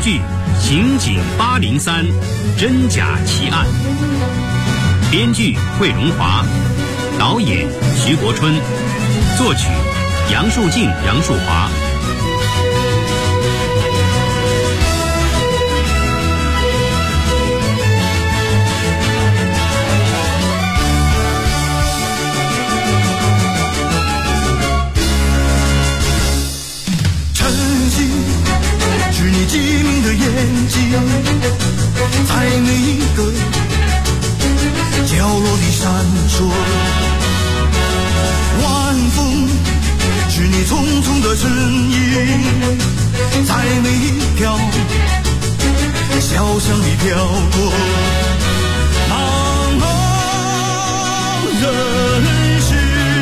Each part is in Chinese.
剧《刑警803》真假奇案，编剧惠荣华，导演徐国春，作曲杨树静、杨树华。 机灵的眼睛，在每一个角落里闪烁。晚风是你匆匆的身影，在每一条小巷里飘过。茫茫人世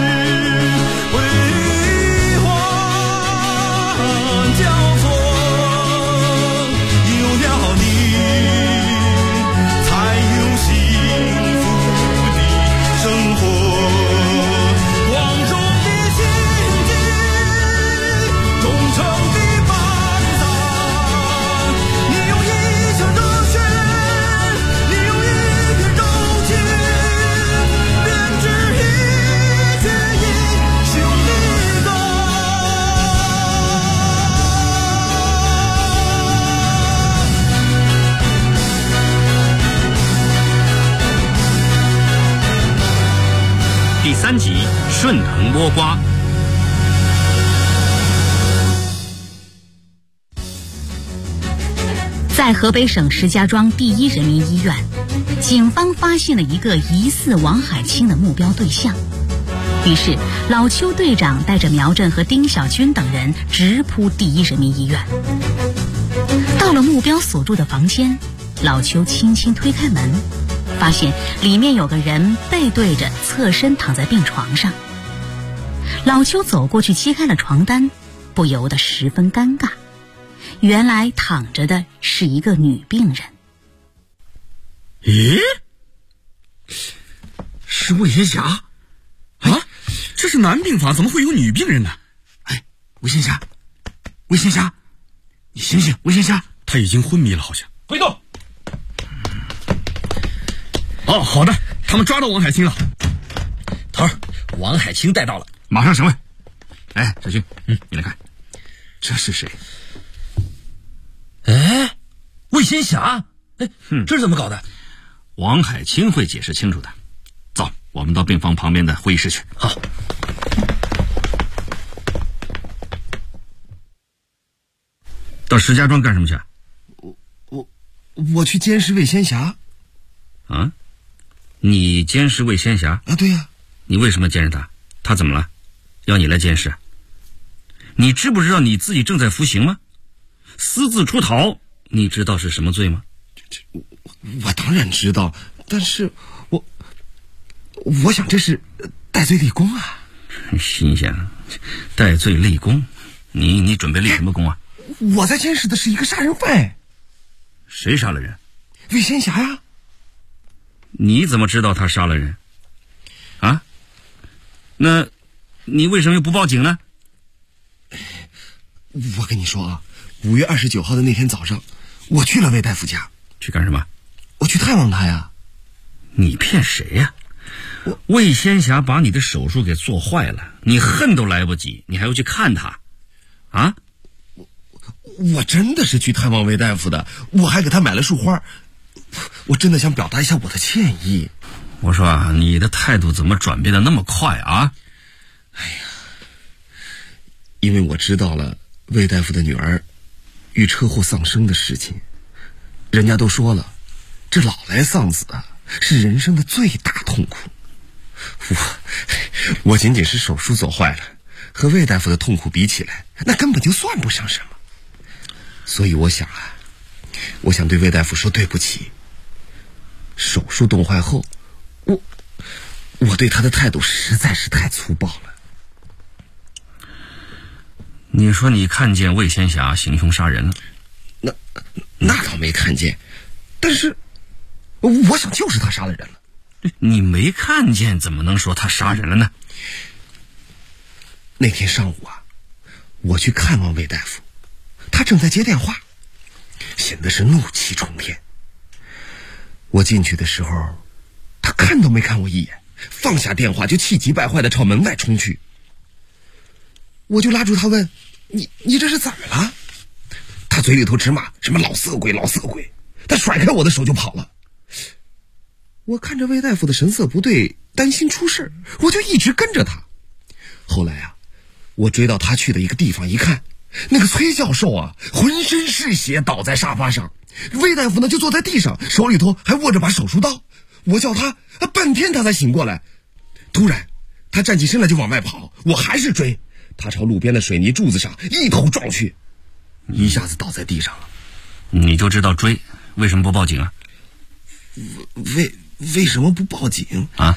辉煌交错， 第3集顺藤摸瓜。 在河北省石家庄第一人民医院，警方发现了一个疑似王海清的目标对象。于是老邱队长带着苗振和丁小军等人直扑第一人民医院。到了目标所住的房间，老邱轻轻推开门，发现里面有个人背对着侧身躺在病床上。老邱走过去揭开了床单，不由得十分尴尬。原来躺着的是一个女病人。 咦，是魏仙霞啊？这是男病房，怎么会有女病人呢？哎，魏仙霞，魏仙霞，你醒醒，魏仙霞，她已经昏迷了，好像。 回动。 哦，好的，他们抓到王海清了。 头儿，王海清带到了， 马上审问。哎，小军，你来看，这是谁？ 哎，魏仙霞，哎，这是怎么搞的？ 王海清会解释清楚的。走，我们到病房旁边的会议室去。 好。 到石家庄干什么去？ 我去监视魏仙霞。 啊？你监视魏仙霞？ 啊，对呀。 你为什么监视她？她怎么了？要你来监视？你知不知道你自己正在服刑吗？私自出逃，你知道是什么罪吗？ 我当然知道，但是我想这是戴罪立功啊。 新鲜了，戴罪立功？你准备立什么功啊？ 我在监视的是一个杀人犯。 谁杀了人？ 魏仙霞呀。 你怎么知道他杀了人？啊？那你为什么又不报警呢？ 我跟你说啊，5月29号的那天早上，我去了魏大夫家。 去干什么？ 我去探望他呀。 你骗谁呀？魏仙霞把你的手术给做坏了，你恨都来不及，你还要去看他？啊？ 我真的是去探望魏大夫的，我还给他买了束花。我真的想表达一下我的歉意。 我说啊，你的态度怎么转变的那么快啊？ 哎呀，因为我知道了魏大夫的女儿遇车祸丧生的事情。人家都说了，这老来丧子啊，是人生的最大痛苦。我仅仅是手术做坏了，和魏大夫的痛苦比起来，那根本就算不上什么。所以我想对魏大夫说对不起。手术动坏后，我对他的态度实在是太粗暴了。 你说你看见魏仙霞行凶杀人了？ 那倒没看见，但是我想就是他杀了人了。 你没看见怎么能说他杀人了呢？ 那天上午啊，我去看望魏大夫，他正在接电话。 显得是怒气冲天。我进去的时候，他看都没看我一眼，放下电话就气急败坏地朝门外冲去。我就拉住他问：你这是怎么了？他嘴里头直骂什么老色鬼老色鬼，他甩开我的手就跑了。我看着魏大夫的神色不对，担心出事，我就一直跟着他。后来啊，我追到他去的一个地方一看，那个崔教授啊，浑身是血倒在沙发上，魏大夫呢就坐在地上，手里头还握着把手术刀。我叫他半天他才醒过来。突然他站起身来就往外跑，我还是追，他朝路边的水泥柱子上一头撞去，一下子倒在地上了。 你就知道追，为什么不报警啊？ 为什么不报警啊？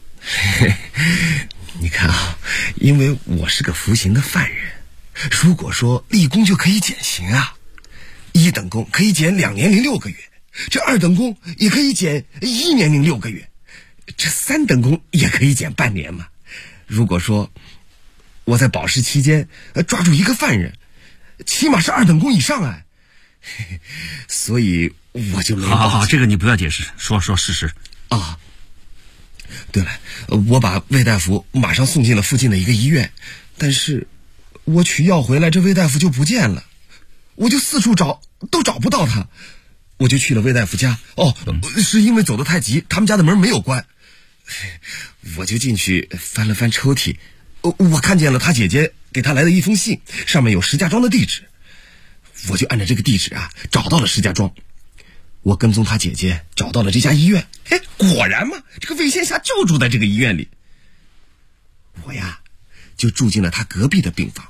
你看啊，因为我是个服刑的犯人，如果说立功就可以减刑啊，1等功可以减2年0 6个月，这2等功也可以减1年0 6个月，这3等功也可以减半年嘛。如果说我在保释期间抓住一个犯人，起码是2等功以上啊，所以我就没。 好，这个你不要解释，说事实啊。对了，我把魏大夫马上送进了附近的一个医院，但是我取药回来，这魏大夫就不见了，我就四处找都找不到他，我就去了魏大夫家。是因为走得太急，他们家的门没有关，我就进去翻了翻抽屉，我看见了他姐姐给他来的一封信，上面有石家庄的地址，我就按照这个地址啊找到了石家庄。我跟踪他姐姐找到了这家医院，果然嘛，这个魏仙霞就住在这个医院里。我呀就住进了他隔壁的病房。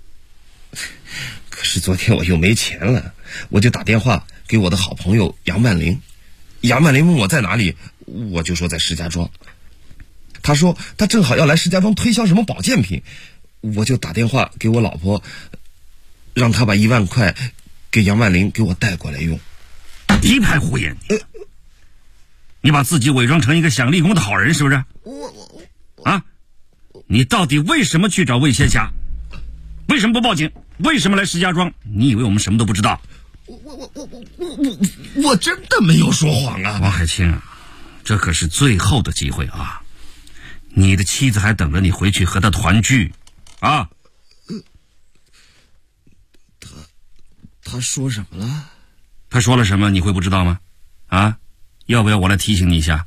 可是昨天我又没钱了，我就打电话给我的好朋友杨万林。杨万林问我在哪里，我就说在石家庄。他说他正好要来石家庄推销什么保健品，我就打电话给我老婆，让他把1万块给杨万林给我带过来用。 一派胡言！你把自己伪装成一个想立功的好人，是不是？你到底为什么去找魏仙霞？为什么不报警？为什么来石家庄？你以为我们什么都不知道？ 我真的没有说谎啊！ 王海清啊，这可是最后的机会啊！你的妻子还等着你回去和她团聚啊！ 他说什么了？ 他说了什么你会不知道吗？啊，要不要我来提醒你一下？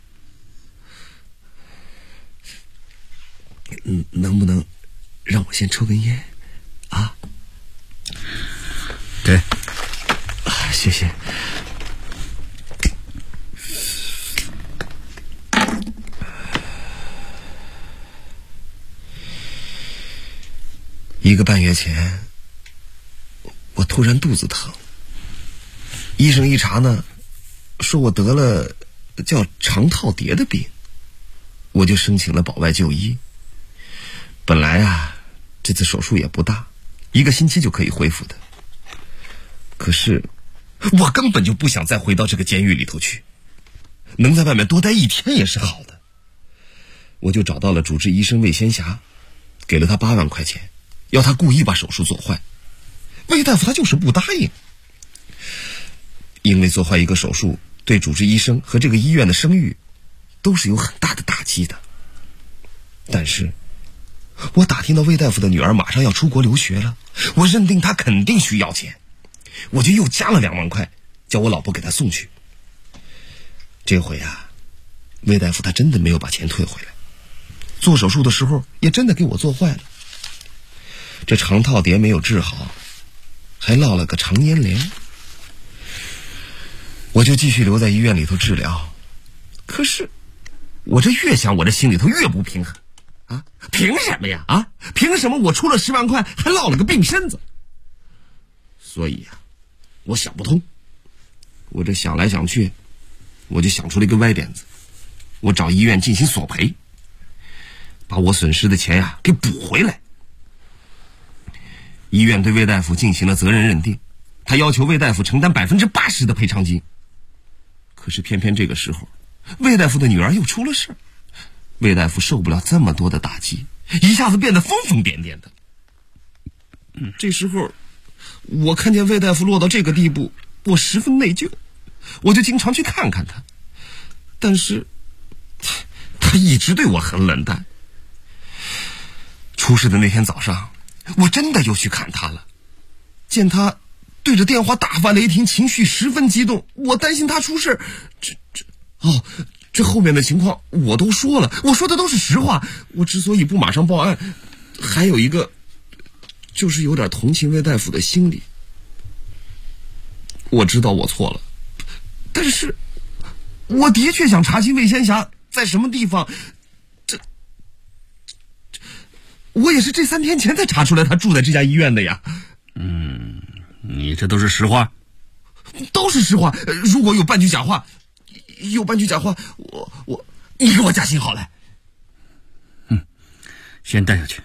能不能让我先抽根烟啊？ 对， 谢谢。1个半月前，我突然肚子疼，医生一查呢，说我得了叫肠套叠的病，我就申请了保外就医。本来啊，这次手术也不大，1个星期就可以恢复的。可是我根本就不想再回到这个监狱里头去，能在外面多待1天也是好的。我就找到了主治医生魏仙霞，给了他8万块钱，要他故意把手术做坏。魏大夫他就是不答应，因为做坏一个手术对主治医生和这个医院的声誉都是有很大的打击的。但是我打听到魏大夫的女儿马上要出国留学了，我认定他肯定需要钱，我就又加了2万块，叫我老婆给他送去。这回啊，魏大夫他真的没有把钱退回来，做手术的时候也真的给我做坏了。这肠套叠没有治好，还落了个肠粘连。我就继续留在医院里头治疗，可是我这越想，我这心里头越不平衡啊！凭什么呀？啊，凭什么我出了10万块还落了个病身子？所以啊，我想不通。我这想来想去，我就想出了一个歪点子，我找医院进行索赔，把我损失的钱呀给补回来。医院对魏大夫进行了责任认定，他要求魏大夫承担80%的赔偿金。可是偏偏这个时候，魏大夫的女儿又出了事，魏大夫受不了这么多的打击，一下子变得疯疯癫癫的。这时候我看见魏大夫落到这个地步， 我十分内疚，我就经常去看看他，但是他一直对我很冷淡。出事的那天早上，我真的又去看他了，见他对着电话大发雷霆，情绪十分激动，我担心他出事。这后面的情况我都说了，我说的都是实话。我之所以不马上报案，还有一个就是有点同情魏大夫的心理。我知道我错了，但是我的确想查清魏仙霞在什么地方。我也是这3天前才查出来他住在这家医院的呀。 你这都是实话？ 都是实话。如果有半句假话，你给我加薪好了。 先带下去。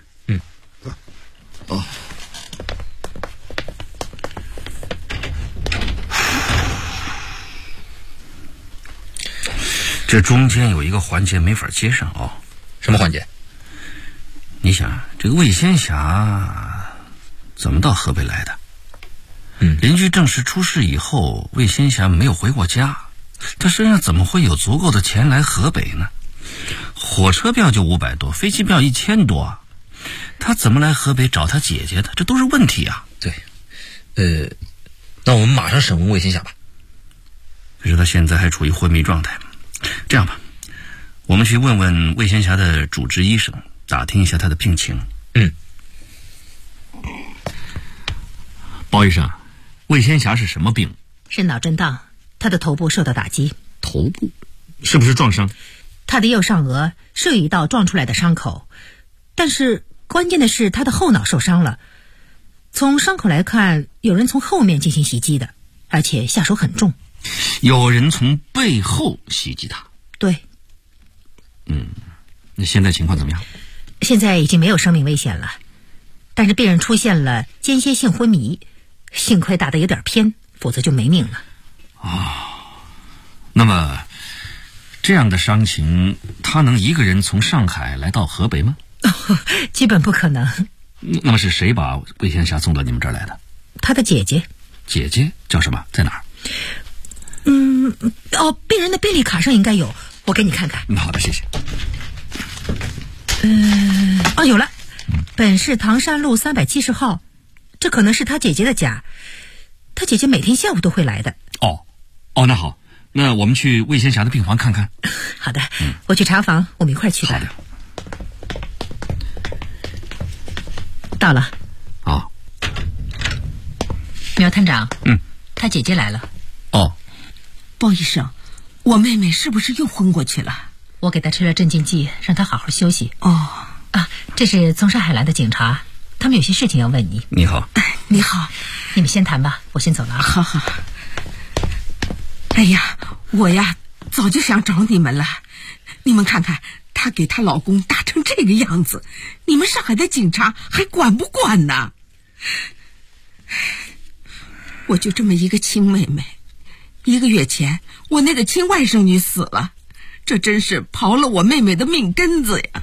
这中间有一个环节没法接上啊。 什么环节？ 你想，这个魏仙霞怎么到河北来的？邻居证实出事以后，魏仙霞没有回过家，她身上怎么会有足够的钱来河北呢？火车票就500多，飞机票1000多啊，她怎么来河北找她姐姐的？这都是问题啊。 对，那我们马上审问魏仙霞吧。 可是她现在还处于昏迷状态。这样吧，我们去问问魏仙霞的主治医生，打听一下她的病情。包医生，魏仙霞是什么病？ 是脑震荡，她的头部受到打击。 头部？是不是撞伤？ 她的右上额是有一道撞出来的伤口，但是关键的是她的后脑受伤了。从伤口来看，有人从后面进行袭击的，而且下手很重。 有人从背后袭击她？ 对。 那现在情况怎么样？ 现在已经没有生命危险了，但是病人出现了间歇性昏迷，幸亏打得有点偏，否则就没命了。 那么这样的伤情，他能一个人从上海来到河北吗？ 基本不可能。 那么是谁把魏仙霞送到你们这儿来的？ 他的姐姐。 姐姐叫什么？在哪儿？ 病人的病历卡上应该有，我给你看看。 好的，谢谢。 有了，本市唐山路370号，这可能是他姐姐的家。他姐姐每天下午都会来的。 那好，那我们去魏仙霞的病房看看。 好的，我去查房，我们一块儿去吧。 好的。 到了。苗探长，他姐姐来了。 包医生，我妹妹是不是又昏过去了？ 我给她吃了镇静剂，让她好好休息。这是从上海来的警察，他们有些事情要问你。 你好。 你好。 你们先谈吧，我先走了。 好。哎呀，我呀早就想找你们了。你们看看，她给她老公打成这个样子，你们上海的警察还管不管呢？我就这么一个亲妹妹，1个月前我那个亲外甥女死了，这真是刨了我妹妹的命根子呀。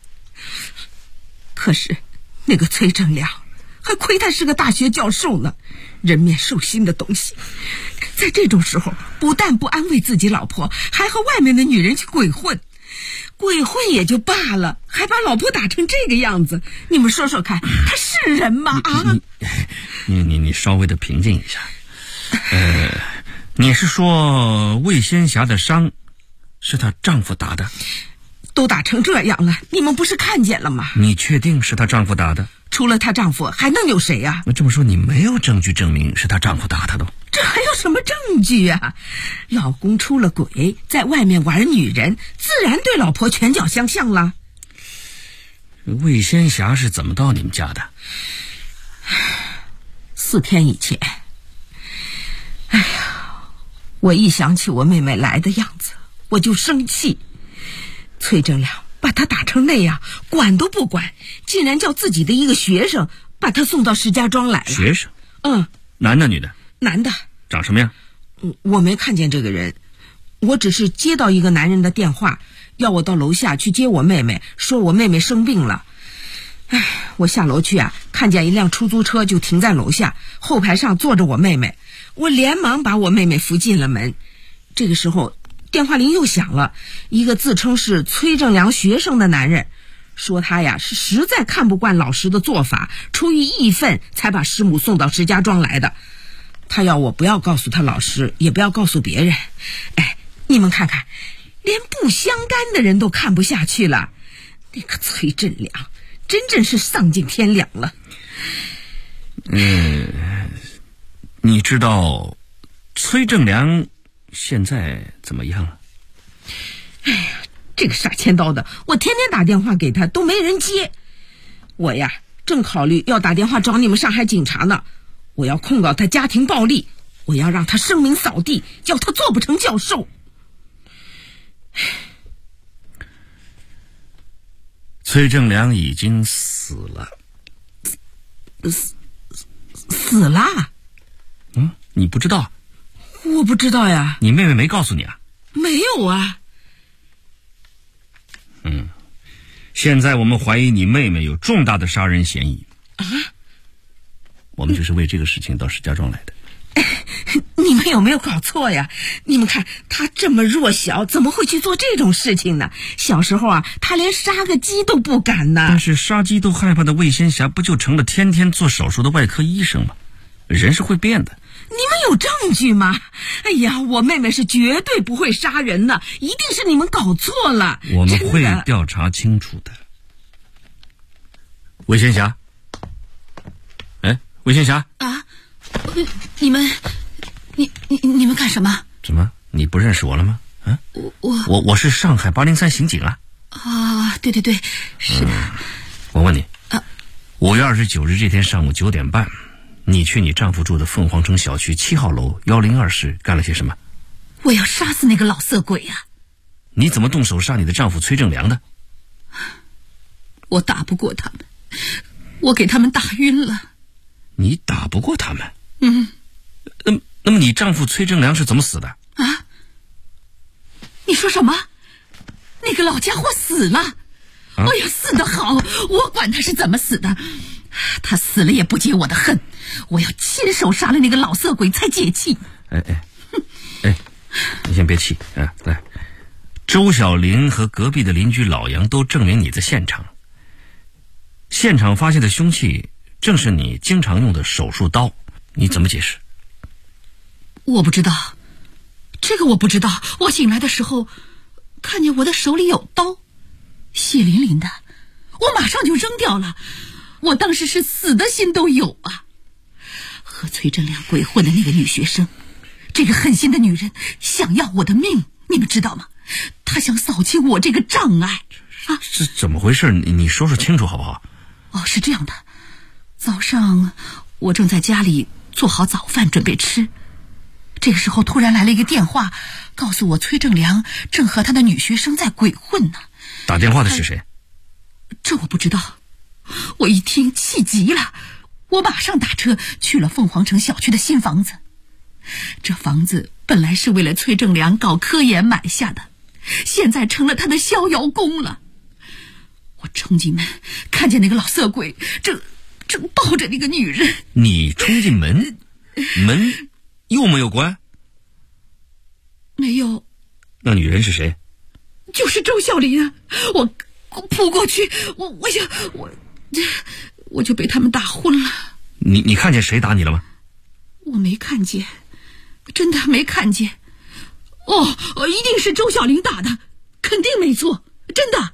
可是那个崔正良还亏他是个大学教授呢，人面兽心的东西，在这种时候不但不安慰自己老婆，还和外面的女人去鬼混也就罢了，还把老婆打成这个样子，你们说说看，他是人吗？ 你稍微的平静一下。你是说魏仙霞的伤是她丈夫打的？ 都打成这样了，你们不是看见了吗？ 你确定是她丈夫打的？ 除了她丈夫还能有谁啊？ 那这么说你没有证据证明是她丈夫打她的？ 这还有什么证据啊？老公出了轨，在外面玩女人，自然对老婆拳脚相向了。 魏仙霞是怎么到你们家的 ？4天以前。哎呀，我一想起我妹妹来的样子，我就生气。崔正良把她打成那样，管都不管，竟然叫自己的一个学生把她送到石家庄来了。 学生？男的女的？ 男的。 长什么样？ 我没看见这个人，我只是接到一个男人的电话，要我到楼下去接我妹妹，说我妹妹生病了。 我下楼去啊，看见一辆出租车就停在楼下，后排上坐着我妹妹，我连忙把我妹妹扶进了门。这个时候电话铃又响了，一个自称是崔正良学生的男人说他呀是实在看不惯老师的做法，出于义愤才把师母送到石家庄来的。他要我不要告诉他老师，也不要告诉别人。哎，你们看看，连不相干的人都看不下去了，那个崔振良真正是丧尽天良了。 你知道崔正良现在怎么样了？ 哎呀，这个傻千刀的，我天天打电话给他都没人接。我呀正考虑要打电话找你们上海警察呢，我要控告他家庭暴力，我要让他声名扫地，叫他做不成教授。 崔正良已经死了。 死了？ 你不知道？ 我不知道呀。 你妹妹没告诉你啊？ 没有啊。 现在我们怀疑你妹妹有重大的杀人嫌疑。 啊？ 我们就是为这个事情到石家庄来的。 你们有没有搞错呀？你们看他这么弱小，怎么会去做这种事情呢？小时候啊，他连杀个鸡都不敢呢。 但是杀鸡都害怕的魏仙霞，不就成了天天做手术的外科医生吗？人是会变的。 你们有证据吗？哎呀，我妹妹是绝对不会杀人的，一定是你们搞错了。 我们会调查清楚的。魏仙霞，魏仙霞啊，你们干什么？ 怎么你不认识我了吗？我是上海803刑警啊。 啊，对，是的。 我问你，5月29日这天上午9点半，你去你丈夫住的凤凰城小区7号楼102室干了些什么？ 我要杀死那个老色鬼啊！ 你怎么动手杀你的丈夫崔正良的？ 我打不过他们，我给他们打晕了。 你打不过他们？那么你丈夫崔正良是怎么死的？ 啊？你说什么？那个老家伙死了？哎呀，死得好！我管他是怎么死的，他死了也不解我的恨。我要亲手杀了那个老色鬼才解气。 你先别气啊！来，周小玲和隔壁的邻居老杨都证明你在现场。现场发现的凶器正是你经常用的手术刀，你怎么解释？ 我不知道，这个我不知道。我醒来的时候看见我的手里有刀，血淋淋的，我马上就扔掉了。我当时是死的心都有啊。和崔正良鬼混的那个女学生，这个狠心的女人想要我的命，你们知道吗？她想扫清我这个障碍啊！ 这怎么回事？你说说清楚好不好？ 是这样的，早上我正在家里做好早饭准备吃，这个时候突然来了一个电话，告诉我崔正良正和他的女学生在鬼混呢。 打电话的是谁？ 这我不知道。我一听气急了，我马上打车去了凤凰城小区的新房子。这房子本来是为了崔正良搞科研买下的，现在成了他的逍遥宫了。我冲进门，看见那个老色鬼正抱着那个女人。 你冲进门，门又没有关？ 没有。 那女人是谁？ 就是周小林啊！我扑过去，我就被他们打昏了。 你看见谁打你了吗？ 我没看见，真的没看见。一定是周小玲打的，肯定没错，真的。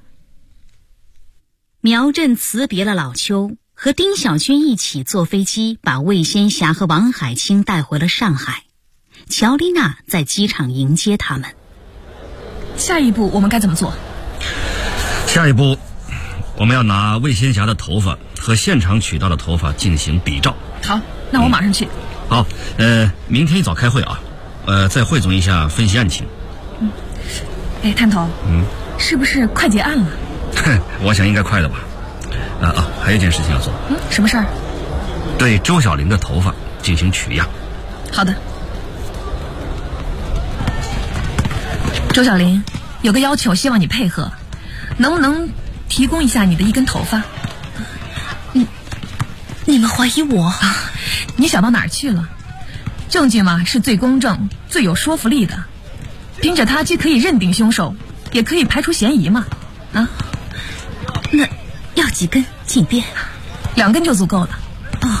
苗振辞别了老邱，和丁小军一起坐飞机把魏仙霞和王海清带回了上海。乔丽娜在机场迎接他们。 下一步我们该怎么做？ 下一步我们要拿魏仙霞的头发和现场取到的头发进行比照。 好，那我马上去。 好，明天一早开会啊，再汇总一下分析案情。 探头，是不是快结案了？ 我想应该快的吧。还有一件事情要做。 什么事儿？ 对周小玲的头发进行取样。 好的。周小玲，有个要求希望你配合，能不能提供一下你的一根头发？ 你们怀疑我？ 你想到哪儿去了？证据嘛是最公正、最有说服力的，凭着它既可以认定凶手，也可以排除嫌疑嘛。啊？ 那要几根？几遍 ？2根就足够了。 哦，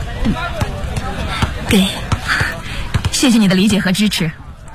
给。 谢谢你的理解和支持。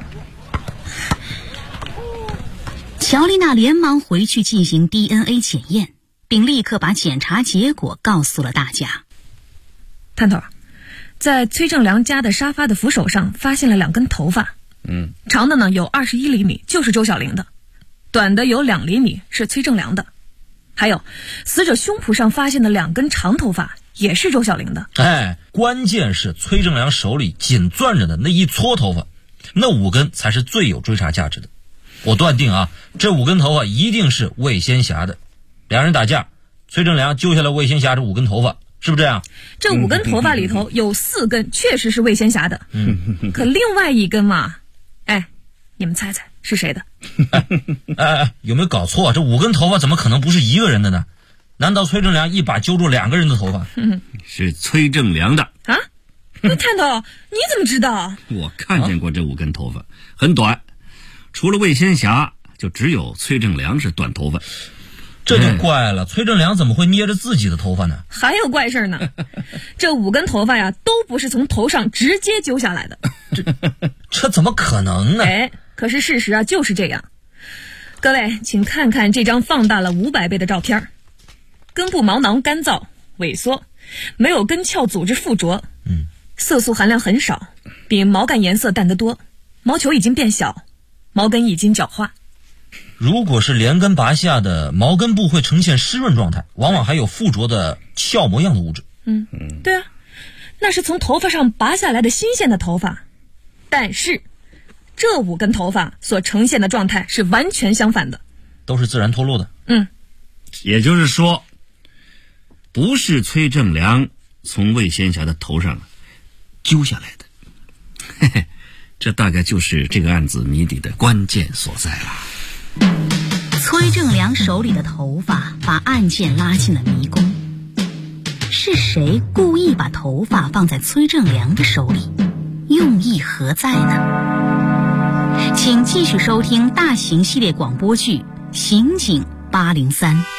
乔丽娜连忙回去进行 DNA 检验，并立刻把检查结果告诉了大家。 探头，在崔正良家的沙发的扶手上发现了2根头发，长的呢有21厘米，就是周小玲的；短的有2厘米，是崔正良的。还有，死者胸脯上发现的2根长头发，也是周小玲的。 关键是崔正良手里紧攥着的那一撮头发，那5根才是最有追查价值的。我断定啊，这5根头发一定是魏仙霞的。2人打架，崔正良揪下了魏仙霞这5根头发，是不是这样？ 这5根头发里头有4根确实是魏仙霞的，可另外1根嘛，你们猜猜是谁的？ 有没有搞错？这5根头发怎么可能不是一个人的呢？难道崔正良一把揪住2个人的头发？ 是崔正良的啊？那探头，你怎么知道？ 我看见过这5根头发，很短，除了魏仙霞，就只有崔正良是短头发。 这就怪了，崔正良怎么会捏着自己的头发呢？ 还有怪事呢，这5根头发呀，都不是从头上直接揪下来的。 这怎么可能呢？ 可是事实啊就是这样。各位，请看看这张放大了500倍的照片，根部毛囊干燥萎缩，没有根鞘组织附着，色素含量很少，比毛干颜色淡得多，毛球已经变小，毛根已经角化。 如果是连根拔下的，毛根部会呈现湿润状态，往往还有附着的鞘膜样的物质。 对啊，那是从头发上拔下来的新鲜的头发，但是这5根头发所呈现的状态是完全相反的， 都是自然脱落的。 也就是说，不是崔正良从魏仙霞的头上揪下来的。这大概就是这个案子谜底的关键所在了。 崔正良手里的头发把案件拉进了迷宫，是谁故意把头发放在崔正良的手里，用意何在呢？请继续收听大型系列广播剧《刑警803》。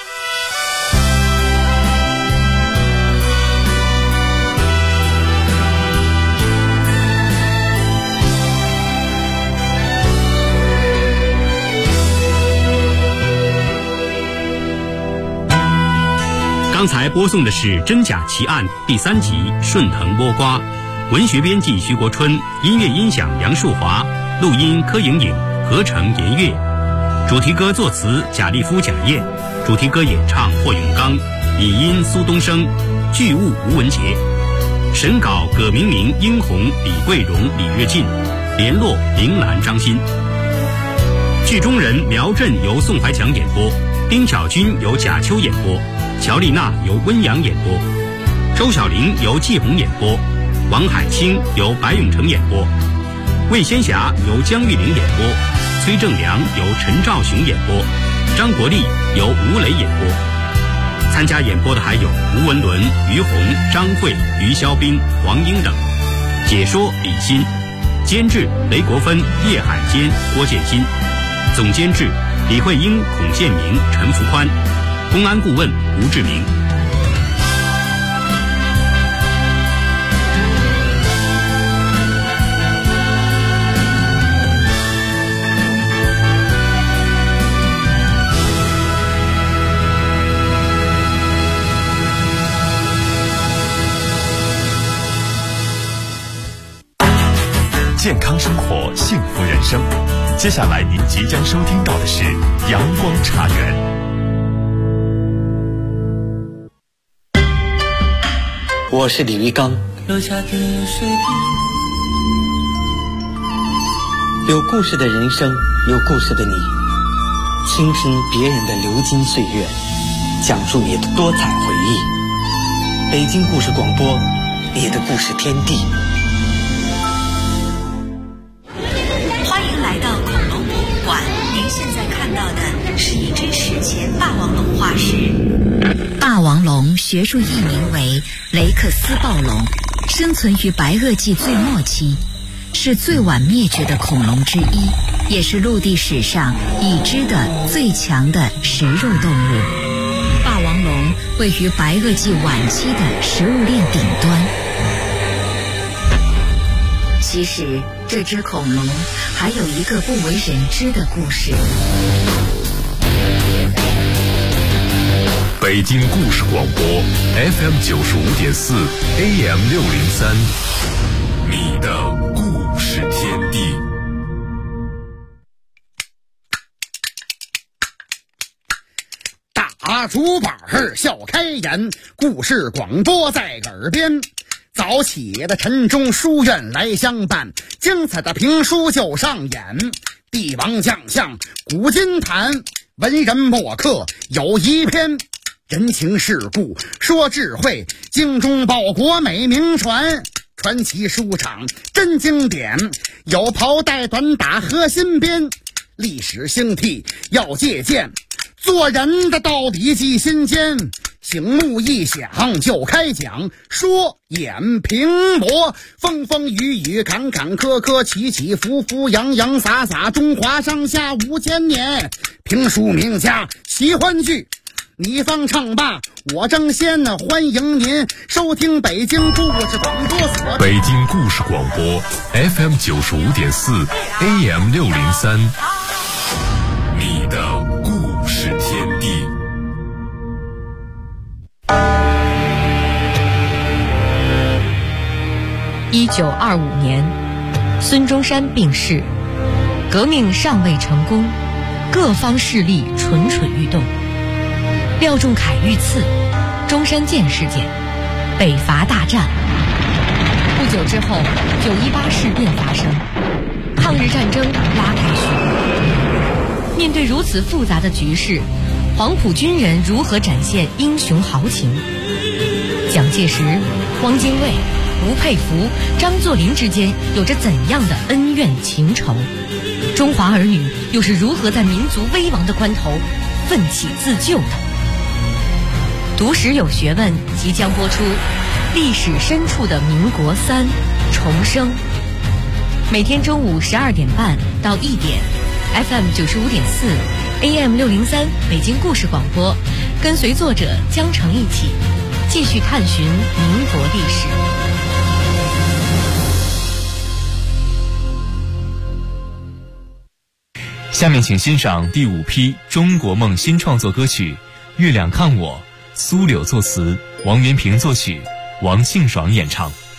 刚才播送的是《真假奇案》第3集《顺藤摸瓜》，文学编辑徐国春，音乐音响杨树华，录音柯莹莹，合成严月，主题歌作词贾立夫、贾燕，主题歌演唱霍永刚，拟音苏东升，剧务吴文杰，审稿葛明明、殷红、李桂荣、李跃进，联络林兰、张欣。剧中人苗振由宋怀强演播，丁巧君由贾秋演播，乔丽娜由温阳演播，周小玲由季红演播，王海清由白永成演播，魏仙霞由江玉玲演播，崔正良由陈兆雄演播，张国立由吴磊演播。参加演播的还有吴文伦、于红、张慧、于肖斌、王英等。解说李欣，监制雷国芬、叶海坚、郭建新，总监制李慧英、孔建明、陈福宽，公安顾问吴志明。 健康生活，幸福人生。接下来您即将收听到的是阳光茶园。 我是李玉刚。 楼下的水滴， 有故事的人生，有故事的你，倾听别人的流金岁月，讲述你的多彩回忆。北京故事广播，你的故事天地。 欢迎来到恐龙博物馆，您现在看到的是一只史前霸王龙化石。霸霸王龙学术译名为雷克斯暴龙，生存于白垩纪最末期，是最晚灭绝的恐龙之一，也是陆地史上已知的最强的食肉动物。霸王龙位于白垩纪晚期的食物链顶端。其实这只恐龙还有一个不为人知的故事。 北京故事广播 FM 95.4 AM 603，你的故事天地。 大竹板笑开颜，故事广播在耳边。早起的晨钟书院来相伴，精彩的评书就上演。帝王将相古今谈，文人墨客有一篇。人情世故说智慧，精忠报国美名传。传奇书场真经典，有袍带短打和新编。历史兴替要借鉴，做人的道理记心间。醒目一响就开讲，说演评魔，风风雨雨坎坎坷坷，起起伏伏洋洋洒洒，中华上下5000年。评书名家喜欢剧，你方唱罢我争先，欢迎您收听北京故事广播所。 北京故事广播 FM 95.4 AM 603，你的故事天地。 1925年，孙中山病逝，革命尚未成功，各方势力蠢蠢欲动。廖仲恺遇刺，中山舰事件，北伐大战。不久之后，918事变发生，抗日战争拉开序幕。面对如此复杂的局势，黄埔军人如何展现英雄豪情？蒋介石、汪精卫、吴佩孚、张作霖之间有着怎样的恩怨情仇？中华儿女又是如何在民族危亡的关头奋起自救的？读史有学问即将播出，历史深处的民国3重生。每天中午12点半到1点 ，FM 95.4 AM 603北京故事广播，跟随作者江城一起继续探寻民国历史。 下面请欣赏第5批中国梦新创作歌曲《月亮看我》，苏柳作词，王元平作曲，王庆爽演唱。